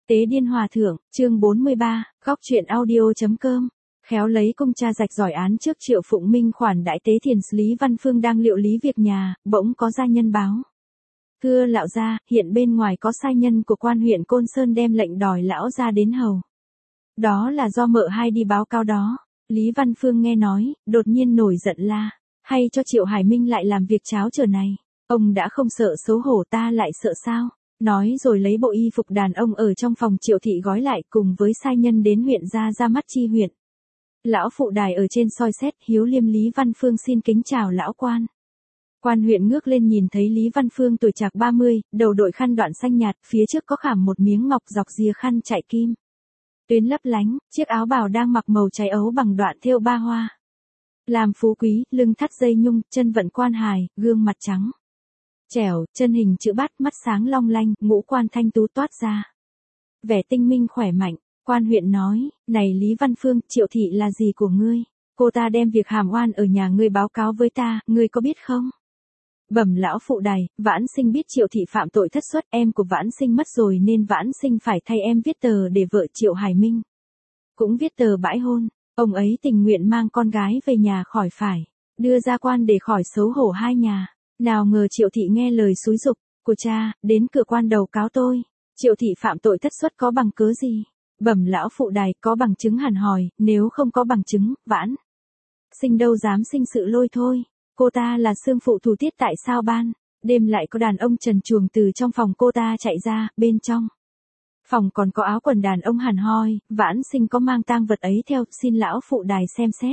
Tế điên hòa thượng, chương 43, góc truyện audio.com. Khéo lấy công cha rạch giỏi án trước Triệu Phụng Minh khoản đại tế thiền Lý Văn Phương đang liệu lý việc nhà, bỗng có gia nhân báo. Thưa lão gia, hiện bên ngoài có sai nhân của quan huyện Côn Sơn đem lệnh đòi lão gia đến hầu. Đó là do mợ hai đi báo cáo đó. Lý Văn Phương nghe nói, đột nhiên nổi giận la. Hay cho Triệu Hải Minh lại làm việc cháo trở này. Ông đã không sợ xấu hổ, ta lại sợ sao? Nói rồi lấy bộ y phục đàn ông ở trong phòng Triệu thị gói lại cùng với sai nhân đến huyện ra mắt chi huyện. Lão phụ đài ở trên soi xét, Hiếu Liêm Lý Văn Phương xin kính chào lão quan. Quan huyện ngước lên nhìn thấy Lý Văn Phương tuổi trạc 30, đầu đội khăn đoạn xanh nhạt, phía trước có khảm một miếng ngọc dọc rìa khăn chạy kim. Tuyến lấp lánh, chiếc áo bào đang mặc màu cháy ấu bằng đoạn thêu ba hoa. Làm phú quý, lưng thắt dây nhung, chân vận quan hài, gương mặt trắng trẻo, chân hình chữ bát, mắt sáng long lanh, ngũ quan thanh tú toát ra. Vẻ tinh minh khỏe mạnh, quan huyện nói, này Lý Văn Phương, Triệu thị là gì của ngươi? Cô ta đem việc hàm oan ở nhà ngươi báo cáo với ta, ngươi có biết không? Bẩm lão phụ đài, Vãn Sinh biết Triệu thị phạm tội thất xuất, em của Vãn Sinh mất rồi nên Vãn Sinh phải thay em viết tờ để vợ Triệu Hải Minh. Cũng viết tờ bãi hôn, ông ấy tình nguyện mang con gái về nhà khỏi phải đưa ra quan để khỏi xấu hổ hai nhà. Nào ngờ Triệu thị nghe lời xúi giục của cha, đến cửa quan đầu cáo tôi. Triệu thị phạm tội thất xuất có bằng cớ gì? Bẩm lão phụ đài, có bằng chứng hẳn hòi, nếu không có bằng chứng, Vãn Sinh đâu dám sinh sự lôi thôi. Cô ta là xương phụ thủ tiết tại sao ban đêm lại có đàn ông trần truồng từ trong phòng cô ta chạy ra, bên trong phòng còn có áo quần đàn ông hẳn hoi, Vãn Sinh có mang tang vật ấy theo, xin lão phụ đài xem xét.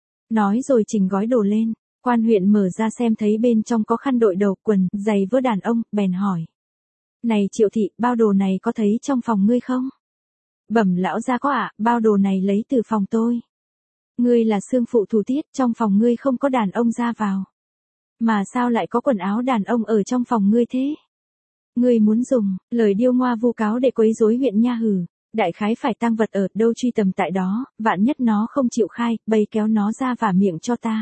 Nói rồi chỉnh gói đồ lên. Quan huyện mở ra xem thấy bên trong có khăn đội đầu, quần, giày vớ đàn ông, bèn hỏi. Này Triệu thị, bao đồ này có thấy trong phòng ngươi không? Bẩm lão gia có ạ, bao đồ này lấy từ phòng tôi. Ngươi là xương phụ thủ tiết, trong phòng ngươi không có đàn ông ra vào. Mà sao lại có quần áo đàn ông ở trong phòng ngươi thế? Ngươi muốn dùng lời điêu ngoa vu cáo để quấy rối huyện nha hử. Đại khái phải tang vật ở đâu truy tầm tại đó, vạn nhất nó không chịu khai, bày kéo nó ra vả miệng cho ta.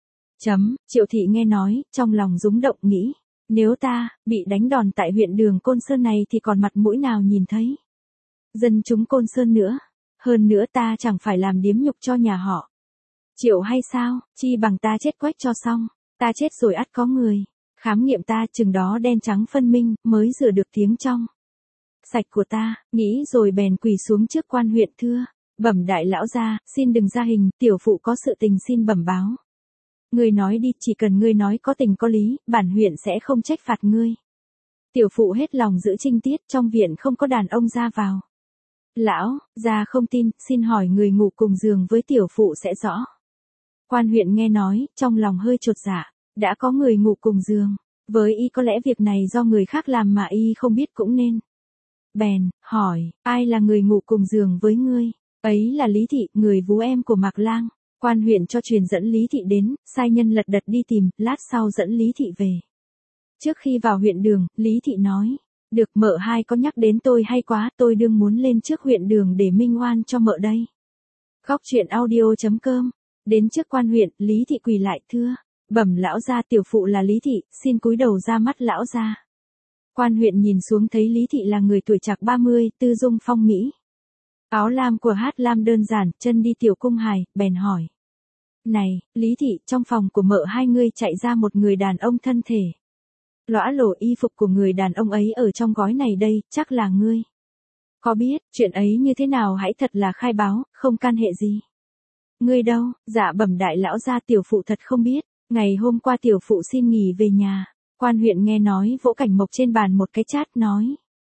Triệu thị nghe nói, trong lòng rúng động nghĩ, nếu ta bị đánh đòn tại huyện đường Côn Sơn này thì còn mặt mũi nào nhìn thấy dân chúng Côn Sơn nữa. Hơn nữa ta chẳng phải làm điếm nhục cho nhà họ Triệu hay sao, chi bằng ta chết quách cho xong. Ta chết rồi ắt có người khám nghiệm ta, chừng đó đen trắng phân minh, mới rửa được tiếng trong sạch của ta. Nghĩ rồi bèn quỳ xuống trước quan huyện thưa, bẩm đại lão gia, xin đừng ra hình, tiểu phụ có sự tình xin bẩm báo. Ngươi nói đi, chỉ cần ngươi nói có tình có lý, bản huyện sẽ không trách phạt ngươi. Tiểu phụ hết lòng giữ trinh tiết, trong viện không có đàn ông ra vào. Lão gia không tin, xin hỏi người ngủ cùng giường với tiểu phụ sẽ rõ. Quan huyện nghe nói, trong lòng hơi chột dạ, đã có người ngủ cùng giường với y, có lẽ việc này do người khác làm mà y không biết cũng nên. Bèn hỏi, ai là người ngủ cùng giường với ngươi? Ấy là Lý thị, người vú em của Mạc Lang. Quan huyện cho truyền dẫn Lý thị đến, sai nhân lật đật đi tìm, lát sau dẫn Lý thị về. Trước khi vào huyện đường, Lý thị nói, được, mợ hai có nhắc đến tôi hay quá, tôi đương muốn lên trước huyện đường để minh oan cho mợ đây. Góc truyện audio.com. Đến trước quan huyện, Lý thị quỳ lại thưa, bẩm lão gia, tiểu phụ là Lý thị, xin cúi đầu ra mắt lão gia. Quan huyện nhìn xuống thấy Lý thị là người tuổi trạc 30, tư dung phong mỹ. Áo lam của hát lam đơn giản, chân đi tiểu cung hài, bèn hỏi. Này, Lý thị, trong phòng của mợ hai ngươi chạy ra một người đàn ông thân thể lõa lồ, y phục của người đàn ông ấy ở trong gói này đây, chắc là ngươi. Có biết, chuyện ấy như thế nào hãy thật là khai báo, không can hệ gì. Ngươi đâu? Dạ bẩm đại lão gia, tiểu phụ thật không biết, ngày hôm qua tiểu phụ xin nghỉ về nhà. Quan huyện nghe nói vỗ Cảnh Mộc trên bàn một cái chát nói.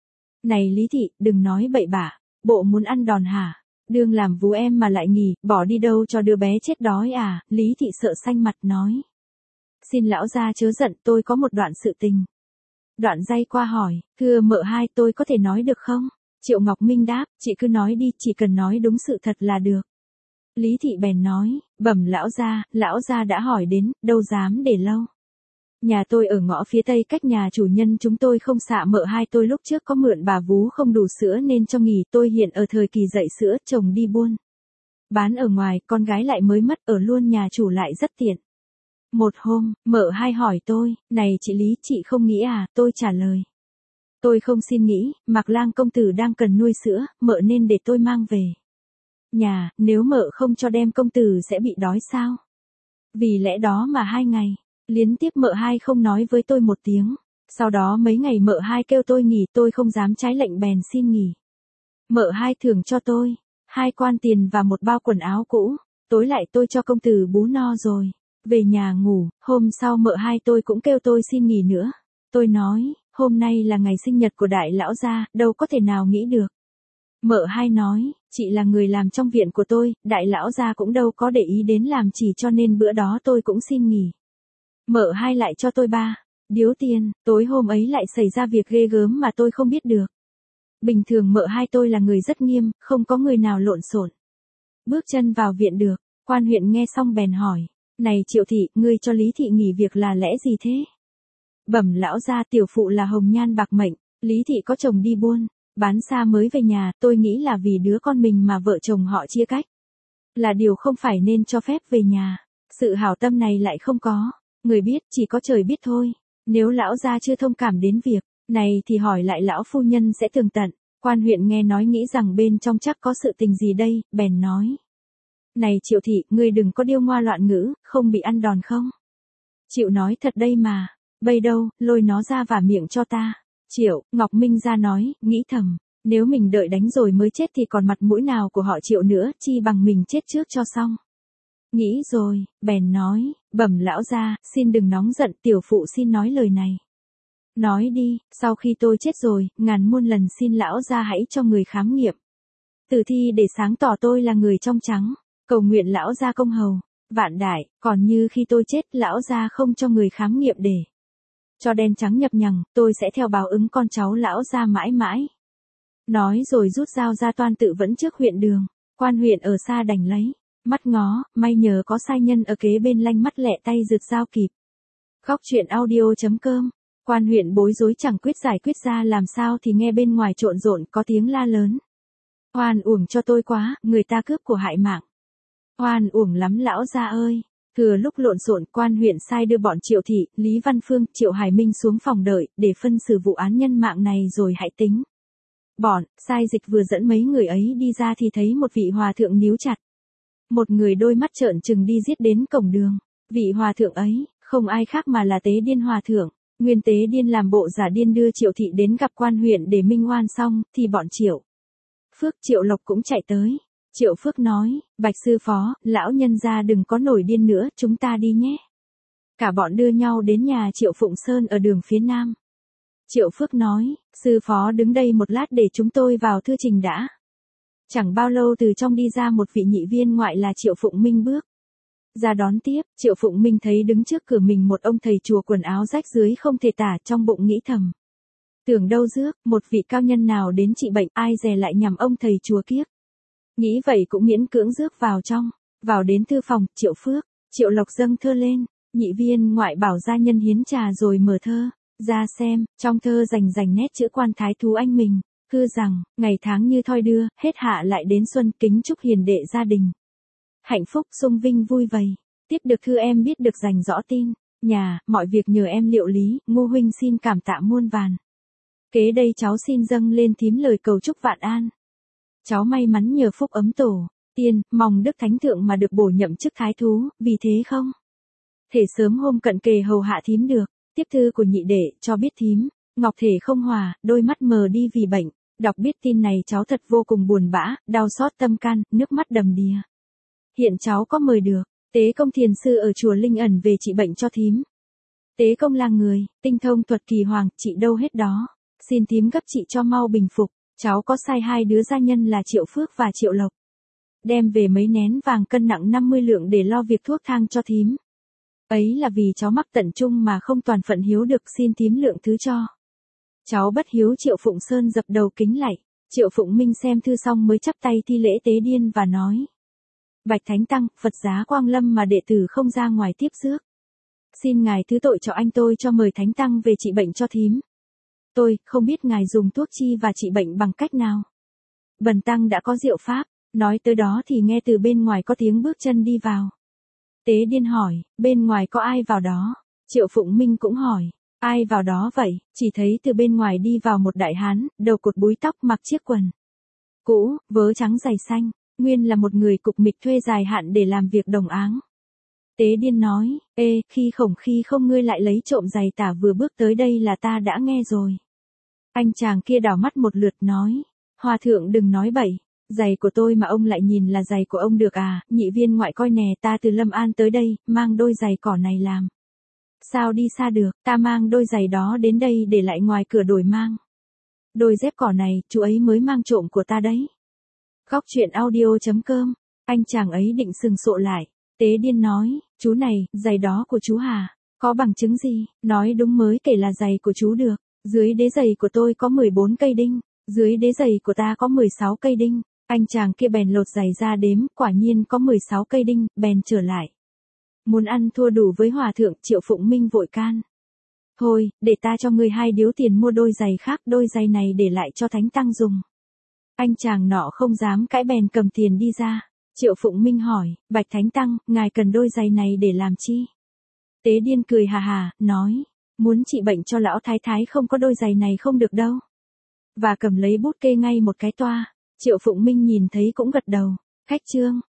Này Lý thị, đừng nói bậy bạ, bộ muốn ăn đòn hả? Đương làm vú em mà lại nghỉ, bỏ đi đâu cho đứa bé chết đói à? Lý thị sợ xanh mặt nói. Xin lão gia chớ giận, tôi có một đoạn sự tình. Đoạn day qua hỏi, thưa mợ hai, tôi có thể nói được không? Triệu Ngọc Minh đáp, chị cứ nói đi, chỉ cần nói đúng sự thật là được. Lý thị bèn nói, bẩm lão gia đã hỏi đến, đâu dám để lâu. Nhà tôi ở ngõ phía tây cách nhà chủ nhân chúng tôi không xạ, mợ hai tôi lúc trước có mượn bà vú không đủ sữa nên cho nghỉ, tôi hiện ở thời kỳ dậy sữa, chồng đi buôn bán ở ngoài, con gái lại mới mất, ở luôn nhà chủ lại rất tiện. Một hôm, mợ hai hỏi tôi, này chị Lý, chị không nghĩ à? Tôi trả lời, Tôi không xin nghĩ, Mạc Lang công tử đang cần nuôi sữa, mợ nên để tôi mang về nhà, nếu mợ không cho đem công tử sẽ bị đói sao? Vì lẽ đó mà 2 ngày, liên tiếp mợ hai không nói với tôi một tiếng. Sau đó mấy ngày mợ hai kêu tôi nghỉ, tôi không dám trái lệnh bèn xin nghỉ. Mợ hai thưởng cho tôi 2 quan tiền và một bao quần áo cũ. Tối lại tôi cho công tử bú no rồi về nhà ngủ. Hôm sau mợ hai tôi cũng kêu tôi xin nghỉ nữa. Tôi nói, hôm nay là ngày sinh nhật của đại lão gia, đâu có thể nào nghĩ được. Mợ hai nói, chị là người làm trong viện của tôi, đại lão gia cũng đâu có để ý đến làm chỉ, cho nên bữa đó tôi cũng xin nghỉ. Mợ hai lại cho tôi 3 điếu tiền, tối hôm ấy lại xảy ra việc ghê gớm mà tôi không biết được. Bình thường mợ hai tôi là người rất nghiêm, không có người nào lộn xộn. Bước chân vào viện được, quan huyện nghe xong bèn hỏi, này Triệu thị, ngươi cho Lý thị nghỉ việc là lẽ gì thế? Bẩm lão gia, tiểu phụ là hồng nhan bạc mệnh, Lý thị có chồng đi buôn, bán xa mới về nhà, tôi nghĩ là vì đứa con mình mà vợ chồng họ chia cách. Là điều không phải nên cho phép về nhà, sự hảo tâm này lại không có, người biết chỉ có trời biết thôi. Nếu lão gia chưa thông cảm đến việc này thì hỏi lại lão phu nhân sẽ tường tận. Quan huyện nghe nói nghĩ rằng bên trong chắc có sự tình gì đây, bèn nói. Này Triệu thị, ngươi đừng có điêu ngoa loạn ngữ, không bị ăn đòn không? Triệu nói thật đây mà, bây đâu, lôi nó ra vả miệng cho ta. Triệu, Ngọc Minh ra nói, nghĩ thầm, nếu mình đợi đánh rồi mới chết thì còn mặt mũi nào của họ Triệu nữa, chi bằng mình chết trước cho xong. Nghĩ rồi, bèn nói, bẩm lão gia, xin đừng nóng giận, tiểu phụ xin nói lời này. Nói đi, sau khi tôi chết rồi, ngàn muôn lần xin lão gia hãy cho người khám nghiệm tử thi để sáng tỏ tôi là người trong trắng, cầu nguyện lão gia công hầu, vạn đại, còn như khi tôi chết lão gia không cho người khám nghiệm để cho đen trắng nhập nhằng, tôi sẽ theo báo ứng con cháu lão gia mãi mãi. Nói rồi rút dao ra toan tự vẫn trước huyện đường, quan huyện ở xa đành lấy mắt ngó, may nhờ có sai nhân ở kế bên lanh mắt lẹ tay rượt dao kịp. Góc truyện audio.com. Quan huyện bối rối chẳng quyết giải quyết ra làm sao thì nghe bên ngoài trộn rộn có tiếng la lớn. Oan uổng cho tôi quá, người ta cướp của hại mạng. Oan uổng lắm lão gia ơi. Thừa lúc lộn xộn, quan huyện sai đưa bọn Triệu thị, Lý Văn Phương, Triệu Hải Minh xuống phòng đợi để phân xử vụ án nhân mạng này rồi hãy tính. Bọn sai dịch vừa dẫn mấy người ấy đi ra thì thấy một vị hòa thượng níu chặt một người, đôi mắt trợn trừng đi giết đến cổng đường. Vị hòa thượng ấy không ai khác mà là Tế Điên hòa thượng. Nguyên Tế Điên làm bộ giả điên đưa Triệu thị đến gặp quan huyện để minh oan xong, thì bọn Triệu Phước, Triệu Lộc cũng chạy tới. Triệu Phước nói, Bạch sư phó, lão nhân gia đừng có nổi điên nữa, chúng ta đi nhé. Cả bọn đưa nhau đến nhà Triệu Phụng Sơn ở đường phía nam. Triệu Phước nói, sư phó đứng đây một lát để chúng tôi vào thư trình đã. Chẳng bao lâu từ trong đi ra một vị nhị viên ngoại là Triệu Phụng Minh bước ra đón tiếp. Triệu Phụng Minh thấy đứng trước cửa mình một ông thầy chùa quần áo rách rưới không thể tả, trong bụng nghĩ thầm. Tưởng đâu rước, một vị cao nhân nào đến trị bệnh, ai dè lại nhằm ông thầy chùa kiếp. Nghĩ vậy cũng miễn cưỡng rước vào trong. Vào đến thư phòng, Triệu Phước, Triệu Lộc dâng thơ lên. Nhị viên ngoại bảo gia nhân hiến trà rồi mở thơ ra xem. Trong thơ rành nét chữ quan thái thú anh mình. Cư rằng, ngày tháng như thoi đưa, hết hạ lại đến xuân, kính chúc hiền đệ gia đình hạnh phúc, sung vinh vui vầy. Tiếp được thư em biết được dành rõ tin. Nhà, mọi việc nhờ em liệu lý, Ngô huynh xin cảm tạ muôn vàn. Kế đây cháu xin dâng lên thím lời cầu chúc vạn an. Cháu may mắn nhờ phúc ấm tổ tiên, mong đức thánh thượng mà được bổ nhậm chức thái thú, vì thế không thể sớm hôm cận kề hầu hạ thím được. Tiếp thư của nhị đệ, cho biết thím ngọc thể không hòa, đôi mắt mờ đi vì bệnh. Đọc biết tin này cháu thật vô cùng buồn bã, đau xót tâm can, nước mắt đầm đìa. Hiện cháu có mời được Tế Công thiền sư ở chùa Linh Ẩn về trị bệnh cho thím. Tế Công là người tinh thông thuật kỳ hoàng, trị đâu hết đó. Xin thím gấp trị cho mau bình phục. Cháu có sai 2 đứa gia nhân là Triệu Phước và Triệu Lộc đem về mấy nén vàng cân nặng 50 lượng để lo việc thuốc thang cho thím. Ấy là vì cháu mắc tận trung mà không toàn phận hiếu được, xin thím lượng thứ cho. Cháu bất hiếu. Triệu Phụng Sơn dập đầu kính lạy. Triệu Phụng Minh xem thư xong mới chắp tay thi lễ Tế Điên và nói. Bạch Thánh Tăng, Phật giá quang lâm mà đệ tử không ra ngoài tiếp rước. Xin ngài thứ tội cho anh tôi cho mời Thánh Tăng về trị bệnh cho thím. Tôi không biết ngài dùng thuốc chi và trị bệnh bằng cách nào. Bần Tăng đã có diệu pháp. Nói tới đó thì nghe từ bên ngoài có tiếng bước chân đi vào. Tế Điên hỏi, bên ngoài có ai vào đó? Triệu Phụng Minh cũng hỏi, Ai vào đó vậy? Chỉ thấy từ bên ngoài đi vào một đại hán, đầu cột búi tóc mặc chiếc quần cũ, vớ trắng giày xanh, nguyên là một người cục mịch thuê dài hạn để làm việc đồng áng. Tế điên nói, ê, khi không ngươi lại lấy trộm giày tả vừa bước tới đây là ta đã nghe rồi. Anh chàng kia đảo mắt một lượt nói, hòa thượng đừng nói bậy, giày của tôi mà ông lại nhìn là giày của ông được à, nhị viên ngoại coi nè, ta từ Lâm An tới đây, mang đôi giày cỏ này làm sao đi xa được, ta mang đôi giày đó đến đây để lại ngoài cửa đổi mang. Đôi dép cỏ này, chú ấy mới mang trộm của ta đấy. Góc truyện audio.com, anh chàng ấy định sừng sộ lại. Tế điên nói, chú này, giày đó của chú hả? Có bằng chứng gì? Nói đúng mới kể là giày của chú được. Dưới đế giày của tôi có 14 cây đinh. Dưới đế giày của ta có 16 cây đinh. Anh chàng kia bèn lột giày ra đếm, quả nhiên có 16 cây đinh, bèn trở lại. Muốn ăn thua đủ với hòa thượng, Triệu Phụng Minh vội can. Thôi, để ta cho ngươi 2 điếu tiền mua đôi giày khác, đôi giày này để lại cho thánh tăng dùng. Anh chàng nọ không dám cãi bèn cầm tiền đi ra. Triệu Phụng Minh hỏi, Bạch Thánh Tăng, ngài cần đôi giày này để làm chi? Tế điên cười hà hà, nói, muốn trị bệnh cho lão thái thái không có đôi giày này không được đâu. Và cầm lấy bút kê ngay một cái toa. Triệu Phụng Minh nhìn thấy cũng gật đầu. Khách trương.